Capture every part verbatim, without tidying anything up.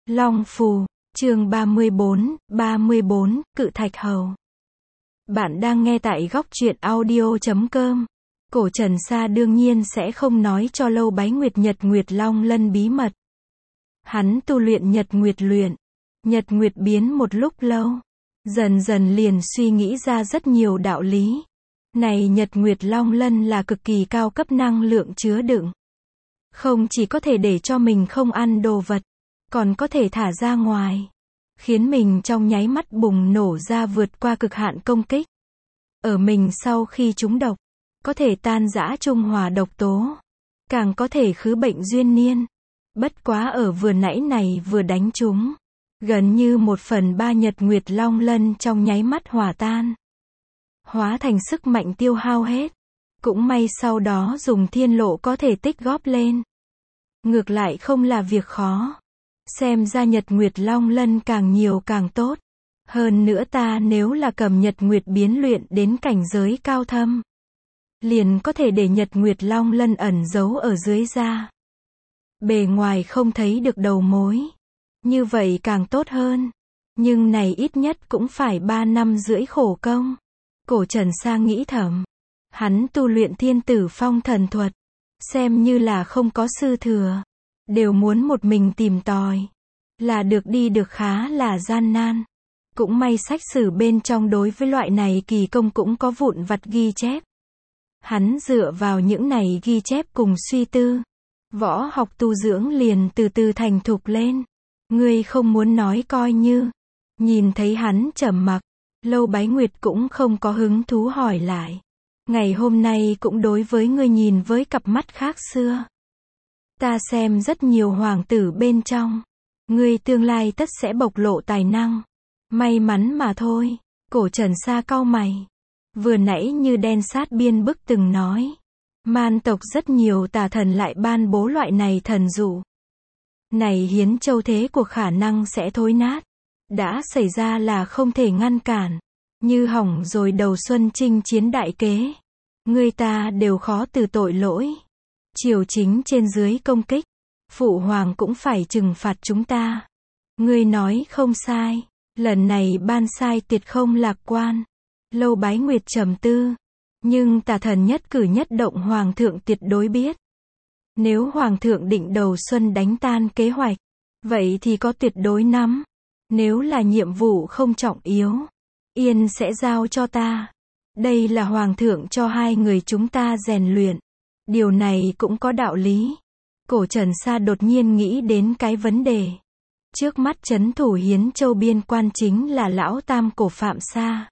Long Phù, chương ba mươi bốn, ba mươi bốn, Cự Thạch Hầu. Bạn đang nghe tại góc truyện audio chấm com. Cổ Trần Sa đương nhiên sẽ không nói cho Lâu Bái Nguyệt Nhật Nguyệt Long Lân bí mật. Hắn tu luyện Nhật Nguyệt luyện, Nhật Nguyệt biến một lúc lâu, dần dần liền suy nghĩ ra rất nhiều đạo lý. Này Nhật Nguyệt Long Lân là cực kỳ cao cấp năng lượng chứa đựng. Không chỉ có thể để cho mình không ăn đồ vật, còn có thể thả ra ngoài, khiến mình trong nháy mắt bùng nổ ra vượt qua cực hạn công kích. Ở mình sau khi trúng độc, có thể tan rã trung hòa độc tố, càng có thể khứ bệnh duyên niên. Bất quá ở vừa nãy này vừa đánh trúng, gần như một phần ba Nhật Nguyệt Long Lân trong nháy mắt hòa tan, hóa thành sức mạnh tiêu hao hết. Cũng may sau đó dùng thiên lộ có thể tích góp lên, ngược lại không là việc khó. Xem ra Nhật Nguyệt Long Lân càng nhiều càng tốt. Hơn nữa ta nếu là cầm Nhật Nguyệt biến luyện đến cảnh giới cao thâm, liền có thể để Nhật Nguyệt Long Lân ẩn giấu ở dưới da, bề ngoài không thấy được đầu mối. Như vậy càng tốt hơn. Nhưng này ít nhất cũng phải ba năm rưỡi khổ công. Cổ Trần Sa nghĩ thầm. Hắn tu luyện Thiên Tử Phong thần thuật, xem như là không có sư thừa, đều muốn một mình tìm tòi, là được đi được khá là gian nan. Cũng may sách sử bên trong đối với loại này kỳ công cũng có vụn vặt ghi chép. Hắn dựa vào những này ghi chép cùng suy tư, võ học tu dưỡng liền từ từ thành thục lên. Ngươi không muốn nói coi như. Nhìn thấy hắn trầm mặc, Lâu Bái Nguyệt cũng không có hứng thú hỏi lại. Ngày hôm nay cũng đối với ngươi nhìn với cặp mắt khác xưa. Ta xem rất nhiều hoàng tử bên trong, ngươi tương lai tất sẽ bộc lộ tài năng. May mắn mà thôi. Cổ Trần Sa cau mày. Vừa nãy như Đen Sát Biên Bức từng nói, man tộc rất nhiều tà thần lại ban bố loại này thần dụ. Này hiến châu thế của khả năng sẽ thối nát. Đã xảy ra là không thể ngăn cản. Như hỏng rồi đầu xuân chinh chiến đại kế, người ta đều khó từ tội lỗi. Triều chính trên dưới công kích, phụ hoàng cũng phải trừng phạt chúng ta. Ngươi nói không sai, lần này ban sai tuyệt không lạc quan. Lâu Bái Nguyệt trầm tư, nhưng tà thần nhất cử nhất động hoàng thượng tuyệt đối biết. Nếu hoàng thượng định đầu xuân đánh tan kế hoạch, vậy thì có tuyệt đối nắm. Nếu là nhiệm vụ không trọng yếu, yên sẽ giao cho ta. Đây là hoàng thượng cho hai người chúng ta rèn luyện. Điều này cũng có đạo lý. Cổ Trần Sa đột nhiên nghĩ đến cái vấn đề. Trước mắt trấn thủ Hiến Châu biên quan chính là lão tam cổ Phạm Sa.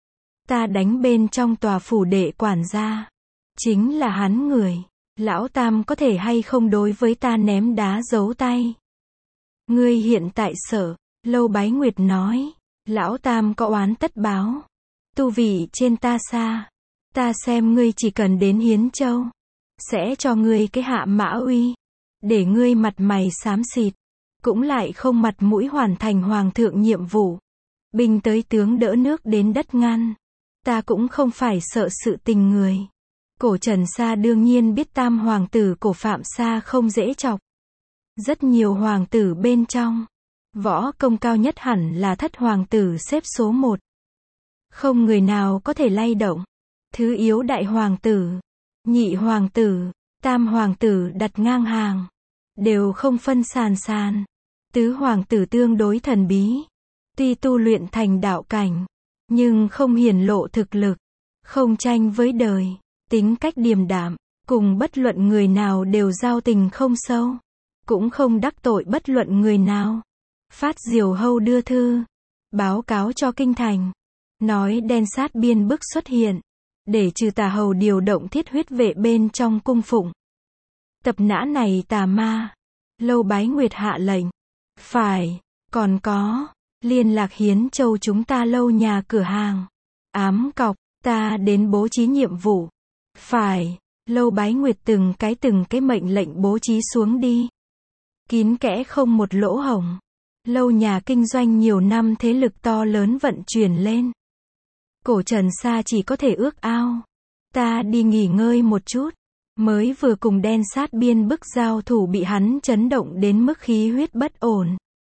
Ta đánh bên trong tòa phủ đệ quản gia, chính là hắn người. Lão tam có thể hay không đối với ta ném đá giấu tay? Ngươi hiện tại sợ. Lâu Bái Nguyệt nói. Lão tam có oán tất báo. Tu vị trên ta xa. Ta xem ngươi chỉ cần đến Hiến Châu, sẽ cho ngươi cái hạ mã uy, để ngươi mặt mày xám xịt, cũng lại không mặt mũi hoàn thành hoàng thượng nhiệm vụ. Binh tới tướng đỡ nước đến đất ngăn. Ta cũng không phải sợ sự tình người. Cổ Trần Sa đương nhiên biết tam hoàng tử cổ Phạm Sa không dễ chọc. Rất nhiều hoàng tử bên trong, võ công cao nhất hẳn là thất hoàng tử xếp số một. Không người nào có thể lay động. Thứ yếu đại hoàng tử, nhị hoàng tử, tam hoàng tử đặt ngang hàng, đều không phân sàn sàn. Tứ hoàng tử tương đối thần bí, tuy tu luyện thành đạo cảnh, nhưng không hiển lộ thực lực, không tranh với đời, tính cách điềm đạm, cùng bất luận người nào đều giao tình không sâu, cũng không đắc tội bất luận người nào. Phát Diều Hâu đưa thư, báo cáo cho kinh thành, nói Đen Sát Biên Bức xuất hiện, để trừ tà hầu điều động thiết huyết vệ bên trong cung phụng, tập nã này tà ma. Lâu Bái Nguyệt hạ lệnh. Phải, còn có, liên lạc Hiến Châu chúng ta lâu nhà cửa hàng, ám cọc, ta đến bố trí nhiệm vụ. Phải, Lâu Bái Nguyệt từng cái từng cái mệnh lệnh bố trí xuống đi, kín kẽ không một lỗ hổng. Lâu nhà kinh doanh nhiều năm thế lực to lớn vận chuyển lên. Cổ Trần Sa chỉ có thể ước ao, ta đi nghỉ ngơi một chút. Mới vừa cùng Đen Sát Biên Bức giao thủ bị hắn chấn động đến mức khí huyết bất ổn.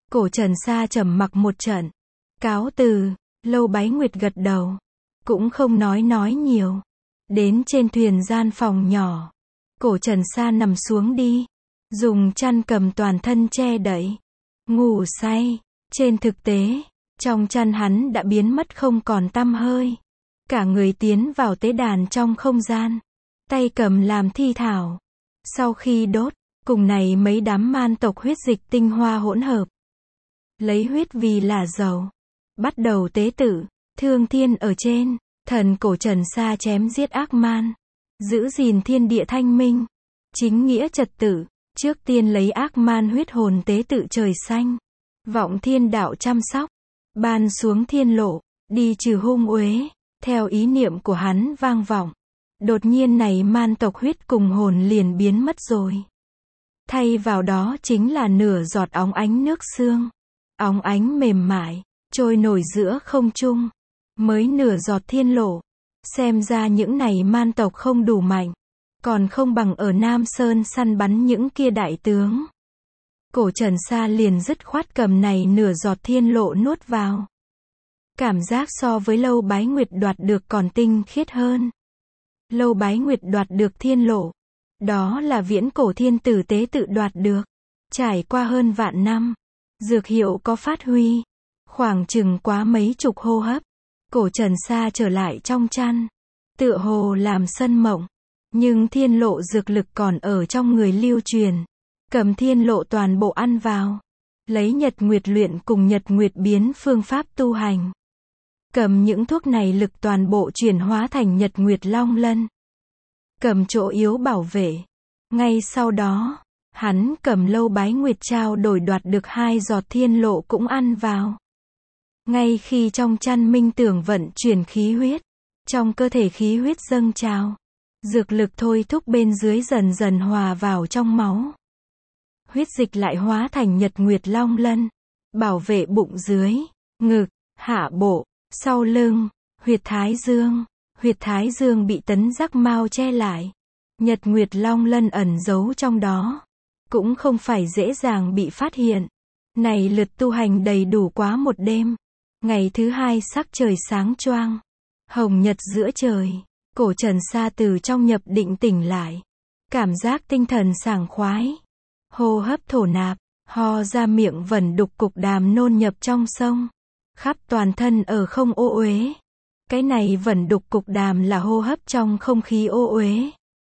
Cổ Trần Sa trầm mặc một trận. Cáo từ, Lâu Bái Nguyệt gật đầu. Cũng không nói nói nhiều. Đến trên thuyền gian phòng nhỏ. Cổ Trần Sa nằm xuống đi. Dùng chăn cầm toàn thân che đậy. Ngủ say. Trên thực tế, trong chăn hắn đã biến mất không còn tăm hơi. Cả người tiến vào tế đàn trong không gian. Tay cầm làm thi thảo. Sau khi đốt, cùng này mấy đám man tộc huyết dịch tinh hoa hỗn hợp. Lấy huyết vì là dầu. Bắt đầu tế tự, thương thiên ở trên, thần Cổ Trần Sa chém giết ác man. Giữ gìn thiên địa thanh minh. Chính nghĩa trật tự, trước tiên lấy ác man huyết hồn tế tự trời xanh. Vọng thiên đạo chăm sóc. Ban xuống thiên lộ, đi trừ hung uế. Theo ý niệm của hắn vang vọng. Đột nhiên này man tộc huyết cùng hồn liền biến mất rồi. Thay vào đó chính là nửa giọt óng ánh nước xương. Óng ánh mềm mại, trôi nổi giữa không trung. Mới nửa giọt thiên lộ. Xem ra những này man tộc không đủ mạnh. Còn không bằng ở Nam Sơn săn bắn những kia đại tướng. Cổ Trần Sa liền dứt khoát cầm này nửa giọt thiên lộ nuốt vào. Cảm giác so với Lâu Bái Nguyệt đoạt được còn tinh khiết hơn. Lâu Bái Nguyệt đoạt được thiên lộ. Đó là viễn cổ thiên tử tế tự đoạt được. Trải qua hơn vạn năm. Dược hiệu có phát huy. Khoảng chừng quá mấy chục hô hấp. Cổ Trần Sa trở lại trong chăn. Tựa hồ làm sân mộng. Nhưng thiên lộ dược lực còn ở trong người lưu truyền. Cầm thiên lộ toàn bộ ăn vào. Lấy nhật nguyệt luyện cùng nhật nguyệt biến phương pháp tu hành. Cầm những thuốc này lực toàn bộ chuyển hóa thành nhật nguyệt long lân. Cầm chỗ yếu bảo vệ. Ngay sau đó, hắn cầm Lâu Bái Nguyệt trao đổi đoạt được hai giọt thiên lộ cũng ăn vào. Ngay khi trong chăn minh tưởng vận chuyển khí huyết. Trong cơ thể khí huyết dâng trào. Dược lực thôi thúc bên dưới dần dần hòa vào trong máu. Huyết dịch lại hóa thành nhật nguyệt long lân. Bảo vệ bụng dưới, ngực, hạ bộ, sau lưng, huyệt thái dương. Huyệt thái dương bị tấn giác mao che lại. Nhật nguyệt long lân ẩn giấu trong đó. Cũng không phải dễ dàng bị phát hiện. Này lượt tu hành đầy đủ quá một đêm. Ngày thứ hai sắc trời sáng choang. Hồng nhật giữa trời. Cổ Trần Sa từ trong nhập định tỉnh lại. Cảm giác tinh thần sảng khoái. Hô hấp thổ nạp. Ho ra miệng vẩn đục cục đàm nôn nhập trong sông. Khắp toàn thân ở không ô uế. Cái này vẩn đục cục đàm là hô hấp trong không khí ô uế.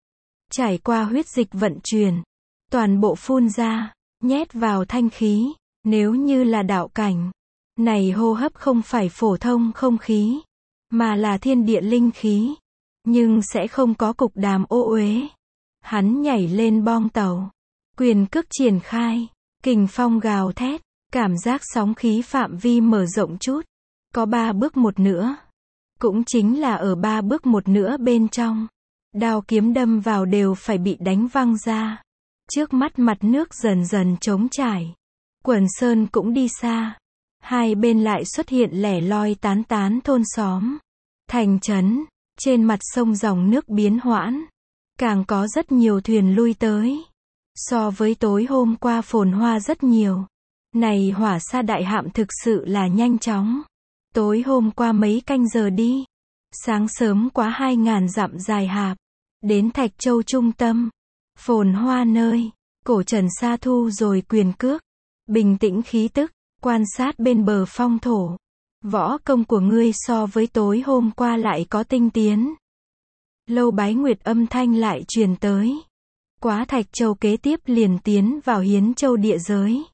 Trải qua huyết dịch vận chuyển. Toàn bộ phun ra. Nhét vào thanh khí. Nếu như là đạo cảnh. Này hô hấp không phải phổ thông không khí. Mà là thiên địa linh khí. Nhưng sẽ không có cục đàm ô uế. Hắn nhảy lên bong tàu. Quyền cước triển khai. Kình phong gào thét. Cảm giác sóng khí phạm vi mở rộng chút. Có ba bước một nữa. Cũng chính là ở ba bước một nữa bên trong. Đao kiếm đâm vào đều phải bị đánh văng ra. Trước mắt mặt nước dần dần trống trải. Quần sơn cũng đi xa. Hai bên lại xuất hiện lẻ loi tán tán thôn xóm. Thành trấn. Trên mặt sông dòng nước biến hoãn. Càng có rất nhiều thuyền lui tới. So với tối hôm qua phồn hoa rất nhiều. Này hỏa sa đại hạm thực sự là nhanh chóng. Tối hôm qua mấy canh giờ đi. Sáng sớm quá hai ngàn dặm dài hạp. Đến Thạch Châu trung tâm. Phồn hoa nơi. Cổ Trần Sa thu rồi quyền cước. Bình tĩnh khí tức. Quan sát bên bờ phong thổ. Võ công của ngươi so với tối hôm qua lại có tinh tiến. Lâu Bái Nguyệt âm thanh lại truyền tới. Quá Thạch Châu kế tiếp liền tiến vào Hiến Châu địa giới.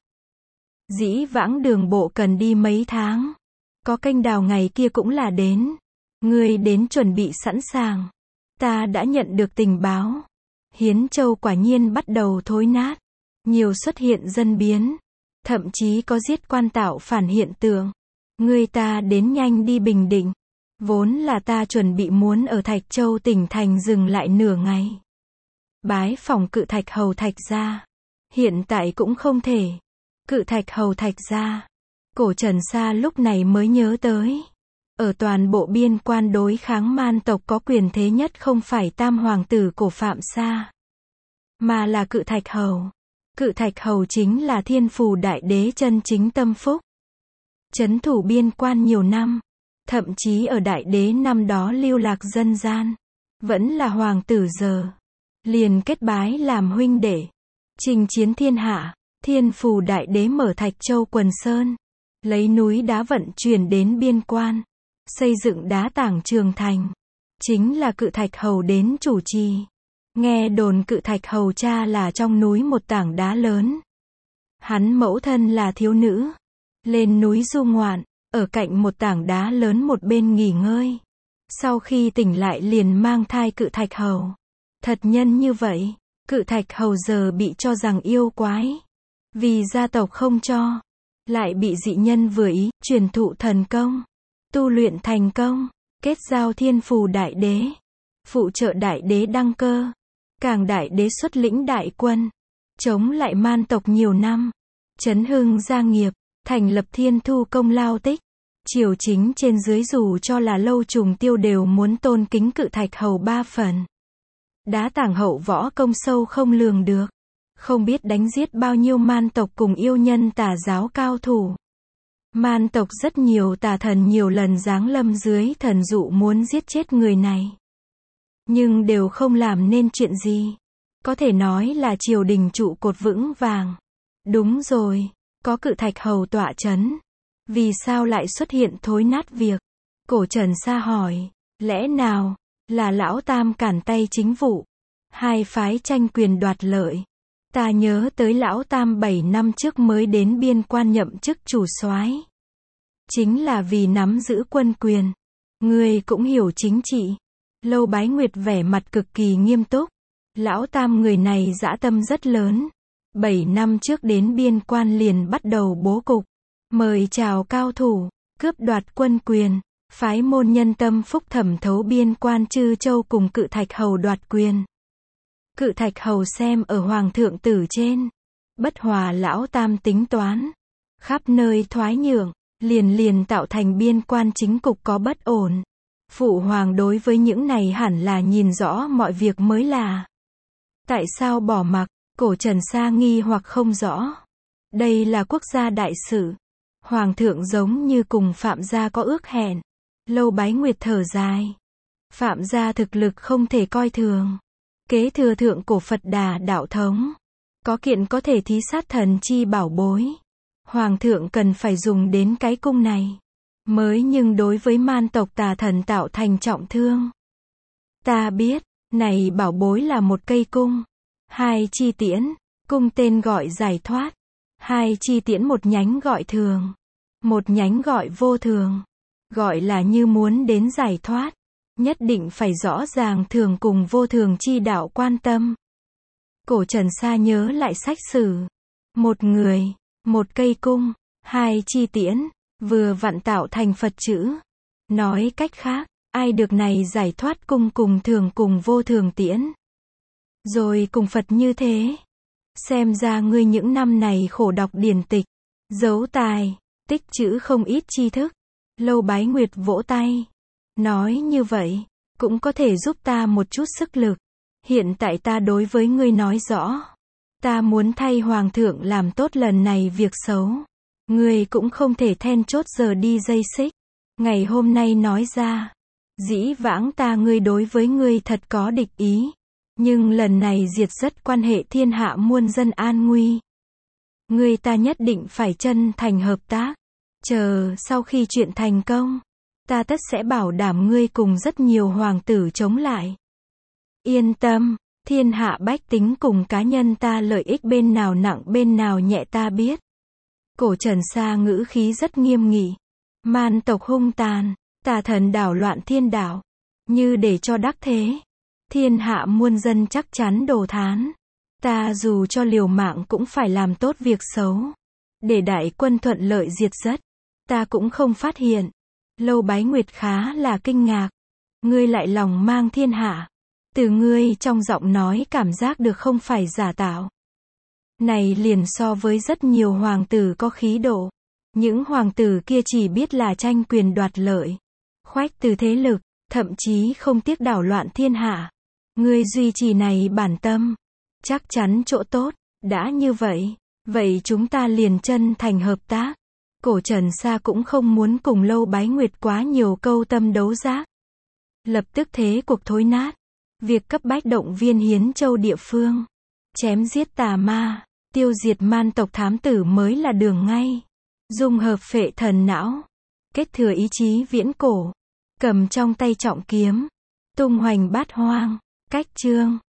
Dĩ vãng đường bộ cần đi mấy tháng. Có kênh đào ngày kia cũng là đến. Ngươi đến chuẩn bị sẵn sàng. Ta đã nhận được tình báo. Hiến Châu quả nhiên bắt đầu thối nát. Nhiều xuất hiện dân biến. Thậm chí có giết quan tạo phản hiện tượng. Ngươi ta đến nhanh đi Bình Định. Vốn là ta chuẩn bị muốn ở Thạch Châu tỉnh thành dừng lại nửa ngày. Bái phỏng Cự Thạch Hầu Thạch gia. Hiện tại cũng không thể. Cự Thạch Hầu Thạch gia. Cổ Trần Sa lúc này mới nhớ tới. Ở toàn bộ biên quan đối kháng man tộc có quyền thế nhất không phải tam hoàng tử cổ Phạm Sa. Mà là Cự Thạch Hầu. Cự Thạch Hầu chính là Thiên Phù Đại Đế chân chính tâm phúc. Trấn thủ biên quan nhiều năm, thậm chí ở Đại Đế năm đó lưu lạc dân gian, vẫn là hoàng tử giờ, liền kết bái làm huynh đệ, chinh chiến thiên hạ. Thiên Phù Đại Đế mở Thạch Châu Quần Sơn, lấy núi đá vận chuyển đến biên quan, xây dựng đá tảng trường thành, chính là Cự Thạch Hầu đến chủ trì. Nghe đồn Cự Thạch Hầu cha là trong núi một tảng đá lớn. Hắn mẫu thân là thiếu nữ, lên núi du ngoạn, ở cạnh một tảng đá lớn một bên nghỉ ngơi. Sau khi tỉnh lại liền mang thai Cự Thạch Hầu. Thật nhân như vậy, Cự Thạch Hầu giờ bị cho rằng yêu quái. Vì gia tộc không cho, lại bị dị nhân vừa ý, truyền thụ thần công, tu luyện thành công, kết giao Thiên Phù Đại Đế, phụ trợ Đại Đế đăng cơ, càng Đại Đế xuất lĩnh đại quân, chống lại man tộc nhiều năm, chấn hưng gia nghiệp, thành lập Thiên Thu công lao tích. Triều chính trên dưới dù cho là Lâu Trùng Tiêu đều muốn tôn kính Cự Thạch Hầu ba phần. Đá tảng hậu võ công sâu không lường được, không biết đánh giết bao nhiêu man tộc cùng yêu nhân tà giáo cao thủ. Man tộc rất nhiều, tà thần nhiều lần giáng lâm dưới thần dụ muốn giết chết người này, nhưng đều không làm nên chuyện gì. Có thể nói là triều đình trụ cột vững vàng. Đúng rồi, có Cự Thạch Hầu tọa chấn, vì sao lại xuất hiện thối nát việc? Cổ Trần Sa hỏi, lẽ nào là lão tam cản tay chính vụ, hai phái tranh quyền đoạt lợi? Ta nhớ tới lão tam bảy năm trước mới đến biên quan nhậm chức chủ soái, chính là vì nắm giữ quân quyền. Ngươi cũng hiểu chính trị. Lâu Bái Nguyệt vẻ mặt cực kỳ nghiêm túc. Lão tam người này dã tâm rất lớn. Bảy năm trước đến biên quan liền bắt đầu bố cục, mời chào cao thủ, cướp đoạt quân quyền, phái môn nhân tâm phúc thẩm thấu biên quan Trư Châu cùng Cự Thạch Hầu đoạt quyền. Cự Thạch Hầu xem ở hoàng thượng tử trên, bất hòa lão tam tính toán, khắp nơi thoái nhượng, liền liền tạo thành biên quan chính cục có bất ổn. Phụ hoàng đối với những này hẳn là nhìn rõ mọi việc mới là. Tại sao bỏ mặc? Cổ Trần Sa nghi hoặc không rõ. Đây là quốc gia đại sự, hoàng thượng giống như cùng Phạm gia có ước hẹn. Lâu Bái Nguyệt thở dài. Phạm gia thực lực không thể coi thường, kế thừa thượng cổ Phật Đà đạo thống, có kiện có thể thí sát thần chi bảo bối. Hoàng thượng cần phải dùng đến cái cung này, mới nhưng đối với man tộc tà thần tạo thành trọng thương. Ta biết, này bảo bối là một cây cung, hai chi tiễn, cung tên gọi giải thoát, hai chi tiễn một nhánh gọi thường, một nhánh gọi vô thường. Gọi là như muốn đến giải thoát, nhất định phải rõ ràng thường cùng vô thường chi đạo quan tâm. Cổ Trần Sa nhớ lại sách sử. Một người, một cây cung, hai chi tiễn, vừa vặn tạo thành Phật chữ. Nói cách khác, ai được này giải thoát cung cùng thường cùng vô thường tiễn, rồi cùng Phật như thế. Xem ra ngươi những năm này khổ đọc điển tịch, giấu tài, tích trữ không ít tri thức. Lâu Bái Nguyệt vỗ tay, nói như vậy, cũng có thể giúp ta một chút sức lực. Hiện tại ta đối với ngươi nói rõ, ta muốn thay hoàng thượng làm tốt lần này việc xấu. Ngươi cũng không thể then chốt giờ đi dây xích. Ngày hôm nay nói ra, dĩ vãng ta ngươi đối với ngươi thật có địch ý, nhưng lần này diệt rất quan hệ thiên hạ muôn dân an nguy. Ngươi ta nhất định phải chân thành hợp tác. Chờ sau khi chuyện thành công, ta tất sẽ bảo đảm ngươi cùng rất nhiều hoàng tử chống lại. Yên tâm, thiên hạ bách tính cùng cá nhân ta lợi ích bên nào nặng bên nào nhẹ ta biết. Cổ Trần Sa ngữ khí rất nghiêm nghị. Man tộc hung tàn, tà thần đảo loạn thiên đạo, như để cho đắc thế, thiên hạ muôn dân chắc chắn đồ thán. Ta dù cho liều mạng cũng phải làm tốt việc xấu, để đại quân thuận lợi diệt rất. Ta cũng không phát hiện. Lâu Bái Nguyệt khá là kinh ngạc. Ngươi lại lòng mang thiên hạ. Từ ngươi trong giọng nói cảm giác được không phải giả tạo. Này liền so với rất nhiều hoàng tử có khí độ. Những hoàng tử kia chỉ biết là tranh quyền đoạt lợi, khoách từ thế lực, thậm chí không tiếc đảo loạn thiên hạ. Ngươi duy trì này bản tâm, chắc chắn chỗ tốt. Đã như vậy, vậy chúng ta liền chân thành hợp tác. Cổ Trần Sa cũng không muốn cùng Lâu Bái Nguyệt quá nhiều câu tâm đấu giác. Lập tức thế cuộc thối nát. Việc cấp bách động viên Hiến Châu địa phương. Chém giết tà ma, tiêu diệt man tộc thám tử mới là đường ngay. Dung hợp phệ thần não. Kết thừa ý chí viễn cổ. Cầm trong tay trọng kiếm. Tung hoành bát hoang. Cách chương.